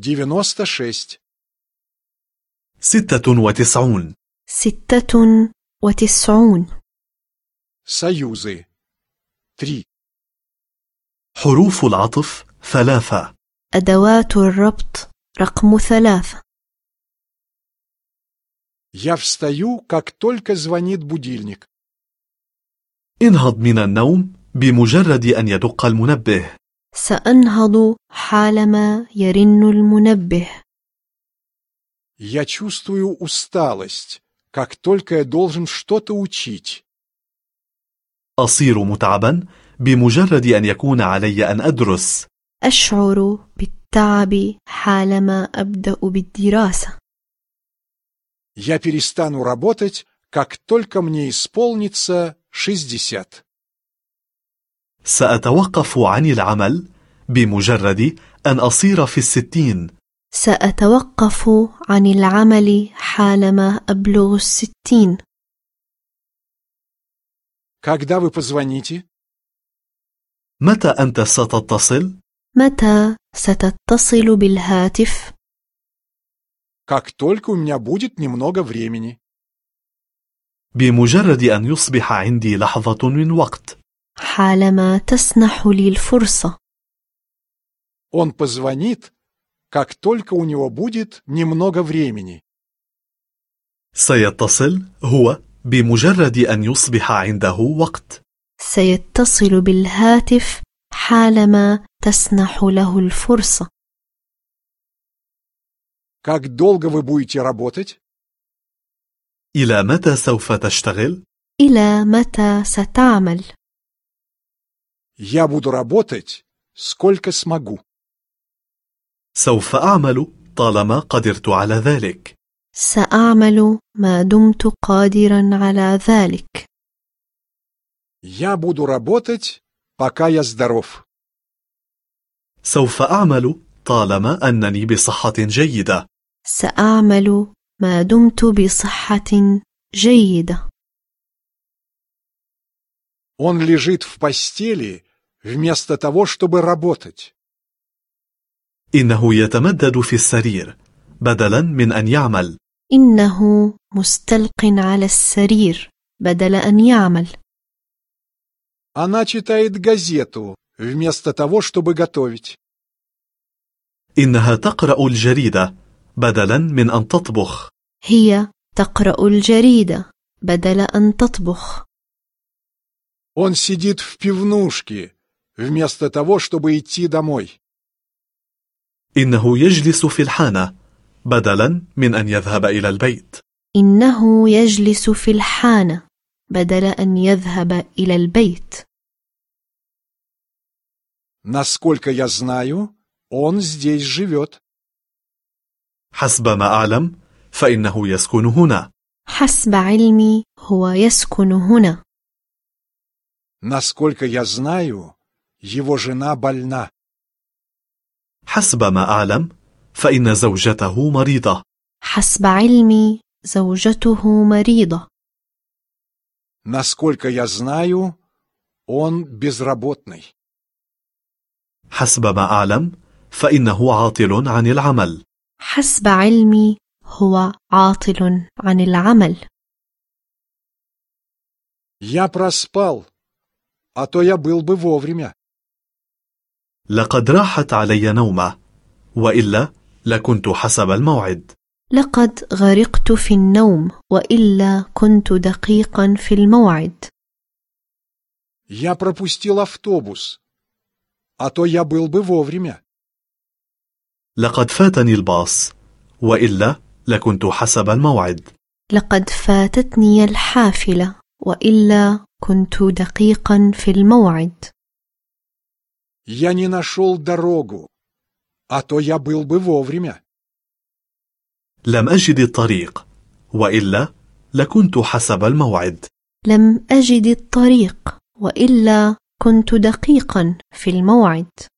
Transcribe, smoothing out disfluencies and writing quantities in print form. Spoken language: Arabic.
96. 96. 96. Союзы. 3. حروف العطف 3. أدوات الربط رقم 3. Я встаю, как только звонит будильник. انهض من النوم بمجرد أن يدق المنبه. سأنهض حالما يرن المنبه. Я чувствую усталость, как только я должен что-то учить. أصير متعبا بمجرد أن يكون علي أن أدرس. أشعر بالتعب حالما أبدأ بالدراسة. Я перестану работать, как только мне исполнится 60. سأتوقف عن العمل بمجرد أن أصير في 60. سأتوقف عن العمل حالما أبلغ 60. Когда вы позвоните? متى أنت ستتصل؟ متى ستتصل بالهاتف؟ Как только у меня будет немного времени. بمجرد أن يصبح عندي لحظة من وقت. حالما تسنح لي الفرصة. Он позвонит, как только у него будет немного времени. سيتصل هو بمجرد أن يصبح عنده وقت. سيتصل بالهاتف حالما تسنح له الفرصة. Как долго вы будете работать? إلى متى سوف تشتغل؟ إلى متى ستعمل؟ Я буду работать, сколько смогу. سوف أعمل طالما قدرت على ذلك. سأعمل ما دمت قادرا على ذلك. Я буду работать, пока я здоров. سوف أعمل طالما أنني بصحة جيدة. سأعمل ما دمت بصحة جيدة. Он лежит в постели вместо того, чтобы работать. إنه يتمدد في السرير بدلا من أن يعمل. إنه مستلق على السرير بدل أن يعمل. Она читает газету вместо того, чтобы готовить. إنها تقرأ الجريدة بدلا من أن تطبخ. هي تقرأ الجريدة بدل أن تطبخ. Он сидит в пивнушке вместо того, чтобы идти домой. إنه يجلس في الحانة بدلا من أن يذهب إلى البيت. إنه يجلس في الحانة بدل أن يذهب إلى البيت. Насколько я знаю, он здесь живет. حسب ما أعلم فإنه يسكن هنا. حسب علمي هو يسكن هنا. Насколько я знаю, его жена больна. حسب ما أعلم فإن زوجته مريضة. حسب علمي زوجته مريضة. Насколько я знаю, он безработный. حسب ما أعلم فإنه عاطل عن العمل. حسب علمي هو عاطل عن العمل. Я проспал, а то я был бы вовремя. لقد راحت علي نومة وإلا لكنت حسب الموعد. لقد غرقت في النوم وإلا كنت دقيقا في الموعد. Я пропустил автобус, а то я был бы вовремя. لقد فاتني الباص وإلا لكنت حسب الموعد. لقد فاتتني الحافلة وإلا كنت دقيقا في الموعد. Я не нашел дорогу, а то я был бы вовремя. لم أجد الطريق وإلا لكنت حسب الموعد. لم أجد الطريق وإلا كنت دقيقا في الموعد.